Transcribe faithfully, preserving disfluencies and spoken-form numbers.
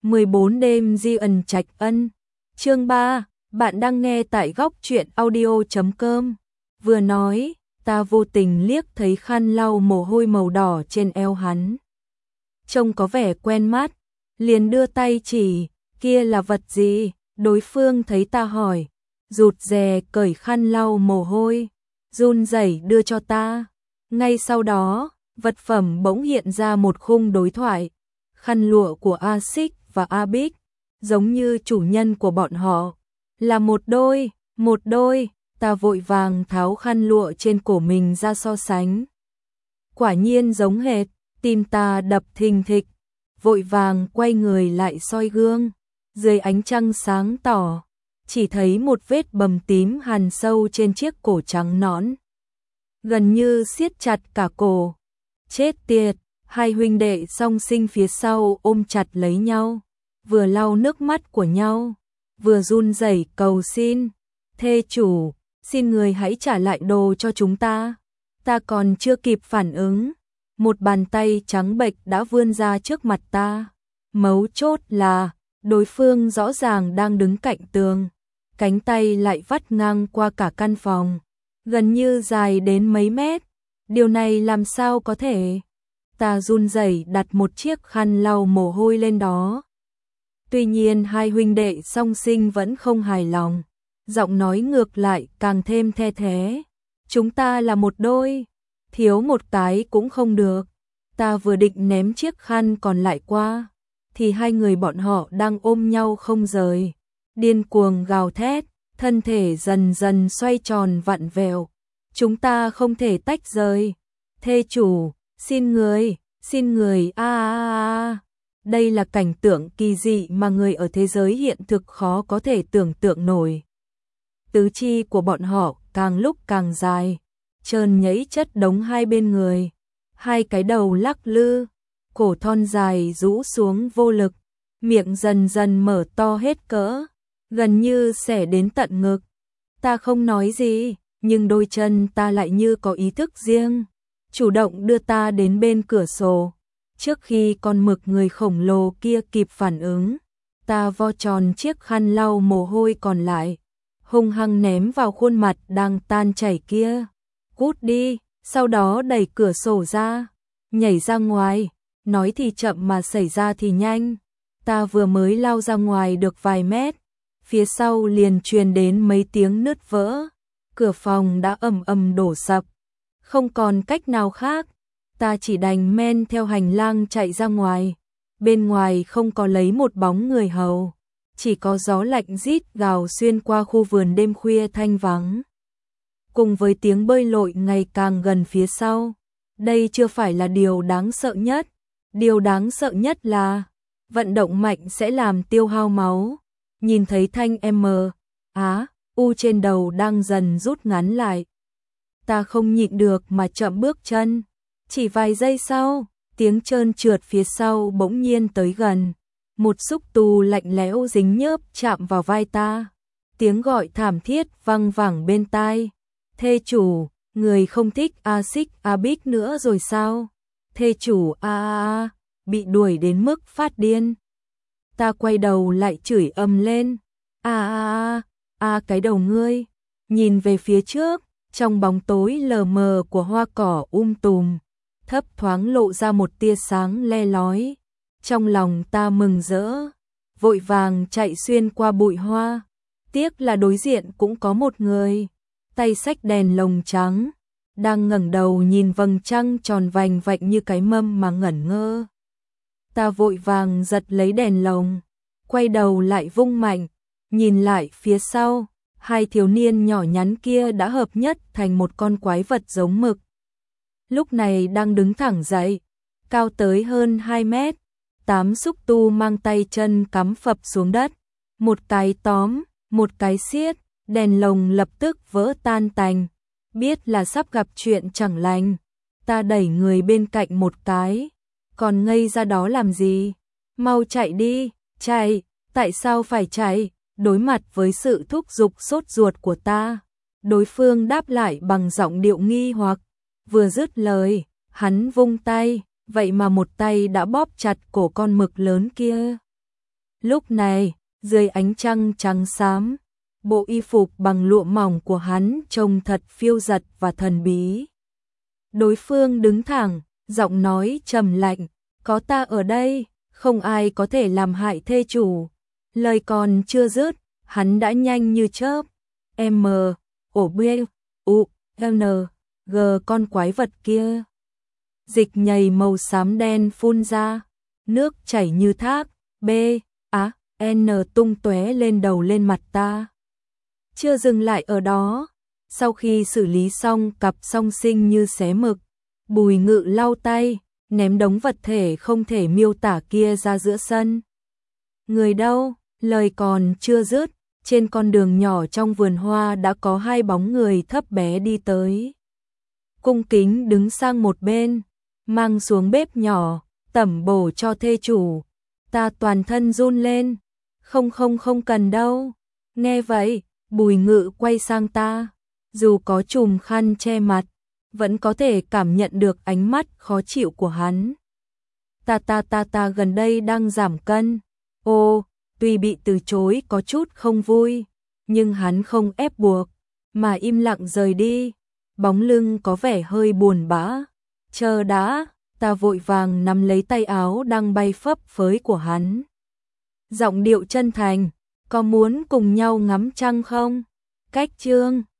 mười bốn đêm di ẩn trạch ân. Chương ba, bạn đang nghe tại góc truyện audio chấm com. Vừa nói, ta vô tình liếc thấy khăn lau mồ hôi màu đỏ trên eo hắn. Trông có vẻ quen mắt, liền đưa tay chỉ, kia là vật gì? Đối phương thấy ta hỏi, rụt rè cởi khăn lau mồ hôi, run rẩy đưa cho ta. Ngay sau đó, vật phẩm bỗng hiện ra một khung đối thoại. Khăn lụa của A Xích và A Bích, giống như chủ nhân của bọn họ, là một đôi, một đôi. Ta vội vàng tháo khăn lụa trên cổ mình ra so sánh. Quả nhiên giống hệt, tim ta đập thình thịch, vội vàng quay người lại soi gương. Dưới ánh trăng sáng tỏ, chỉ thấy một vết bầm tím hằn sâu trên chiếc cổ trắng nõn, gần như siết chặt cả cổ. Chết tiệt, hai huynh đệ song sinh phía sau ôm chặt lấy nhau, vừa lau nước mắt của nhau, vừa run rẩy cầu xin, thê chủ, xin người hãy trả lại đồ cho chúng ta. Ta còn chưa kịp phản ứng, một bàn tay trắng bệch đã vươn ra trước mặt ta. Mấu chốt là, đối phương rõ ràng đang đứng cạnh tường, cánh tay lại vắt ngang qua cả căn phòng, gần như dài đến mấy mét. Điều này làm sao có thể? Ta run rẩy đặt một chiếc khăn lau mồ hôi lên đó. Tuy nhiên hai huynh đệ song sinh vẫn không hài lòng, giọng nói ngược lại càng thêm the thé. Chúng ta là một đôi, thiếu một cái cũng không được. Ta vừa định ném chiếc khăn còn lại qua, thì hai người bọn họ đang ôm nhau không rời, điên cuồng gào thét, thân thể dần dần xoay tròn vặn vẹo. Chúng ta không thể tách rời. Thê chủ, xin người, xin người a a a. Đây là cảnh tượng kỳ dị mà người ở thế giới hiện thực khó có thể tưởng tượng nổi. Tứ chi của bọn họ càng lúc càng dài, trơn nhẫy chất đống hai bên người, hai cái đầu lắc lư, cổ thon dài rũ xuống vô lực, miệng dần dần mở to hết cỡ, gần như xẻ đến tận ngực. Ta không nói gì, nhưng đôi chân ta lại như có ý thức riêng, chủ động đưa ta đến bên cửa sổ. Trước khi con mực người khổng lồ kia kịp phản ứng, ta vo tròn chiếc khăn lau mồ hôi còn lại, hung hăng ném vào khuôn mặt đang tan chảy kia. Cút đi, sau đó đẩy cửa sổ ra, nhảy ra ngoài. Nói thì chậm mà xảy ra thì nhanh. Ta vừa mới lao ra ngoài được vài mét, phía sau liền truyền đến mấy tiếng nứt vỡ. Cửa phòng đã ầm ầm đổ sập. Không còn cách nào khác, ta chỉ đành men theo hành lang chạy ra ngoài. Bên ngoài không có lấy một bóng người hầu, chỉ có gió lạnh rít gào xuyên qua khu vườn đêm khuya thanh vắng, cùng với tiếng bơi lội ngày càng gần phía sau. Đây chưa phải là điều đáng sợ nhất. Điều đáng sợ nhất là vận động mạnh sẽ làm tiêu hao máu. Nhìn thấy thanh M, á, U trên đầu đang dần rút ngắn lại, ta không nhịn được mà chậm bước chân. Chỉ vài giây sau, tiếng trơn trượt phía sau bỗng nhiên tới gần. Một xúc tu lạnh lẽo dính nhớp chạm vào vai ta. Tiếng gọi thảm thiết vang vẳng bên tai. Thê chủ, người không thích A Xích A Bích nữa rồi sao? Thê chủ a a a, bị đuổi đến mức phát điên. Ta quay đầu lại chửi ầm lên. A a a, a cái đầu ngươi. Nhìn về phía trước, trong bóng tối lờ mờ của hoa cỏ um tùm, thấp thoáng lộ ra một tia sáng le lói. Trong lòng ta mừng rỡ, vội vàng chạy xuyên qua bụi hoa. Tiếc là đối diện cũng có một người, tay xách đèn lồng trắng, đang ngẩng đầu nhìn vầng trăng tròn vành vạnh như cái mâm mà ngẩn ngơ. Ta vội vàng giật lấy đèn lồng, quay đầu lại vung mạnh, nhìn lại phía sau, hai thiếu niên nhỏ nhắn kia đã hợp nhất thành một con quái vật giống mực. Lúc này đang đứng thẳng dậy, cao tới hơn hai mét, tám xúc tu mang tay chân cắm phập xuống đất, một cái tóm, một cái siết, đèn lồng lập tức vỡ tan tành. Biết là sắp gặp chuyện chẳng lành, ta đẩy người bên cạnh một cái. Còn ngây ra đó làm gì? Mau chạy đi, chạy, tại sao phải chạy? Đối mặt với sự thúc giục sốt ruột của ta, đối phương đáp lại bằng giọng điệu nghi hoặc. Vừa dứt lời, hắn vung tay, vậy mà một tay đã bóp chặt cổ con mực lớn kia. Lúc này, dưới ánh trăng trắng xám, bộ y phục bằng lụa mỏng của hắn trông thật phiêu dật và thần bí. Đối phương đứng thẳng, giọng nói trầm lạnh, có ta ở đây, không ai có thể làm hại thê chủ. Lời còn chưa dứt, hắn đã nhanh như chớp. M, ổ B, U, N, G con quái vật kia. Dịch nhầy màu xám đen phun ra, nước chảy như thác, B, A, N tung tóe lên đầu lên mặt ta. Chưa dừng lại ở đó, sau khi xử lý xong cặp song sinh như xé mực, Bùi Ngự lau tay, ném đống vật thể không thể miêu tả kia ra giữa sân. Người đâu? Lời còn chưa dứt, trên con đường nhỏ trong vườn hoa đã có hai bóng người thấp bé đi tới. Cung kính đứng sang một bên, mang xuống bếp nhỏ, tẩm bổ cho thê chủ. Ta toàn thân run lên, không không không cần đâu. Nghe vậy, Bùi Ngự quay sang ta, dù có chùm khăn che mặt, vẫn có thể cảm nhận được ánh mắt khó chịu của hắn. Ta ta ta ta gần đây đang giảm cân. Ô, tuy bị từ chối có chút không vui, nhưng hắn không ép buộc, mà im lặng rời đi, bóng lưng có vẻ hơi buồn bã. Chờ đã, ta vội vàng nắm lấy tay áo đang bay phấp phới của hắn. Giọng điệu chân thành, có muốn cùng nhau ngắm trăng không? Cách chương